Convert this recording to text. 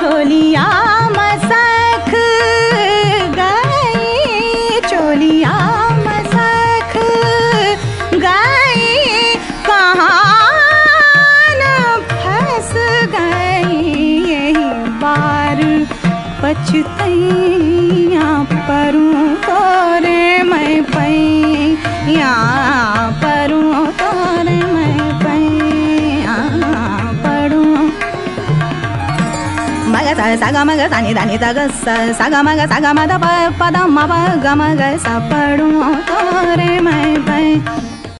चोलिया मसख गई, चोलिया मसख गई, कहाँ न फंस गई। यही बार पछतैया परूं तोरे मैं पैया, परूं तोरे मैं पैया परूं। मग सा ग मग सा नि दा नि दा ग सा ग मग सा ग म द प द म प ग म ग सा परूं तोरे मैं पैया।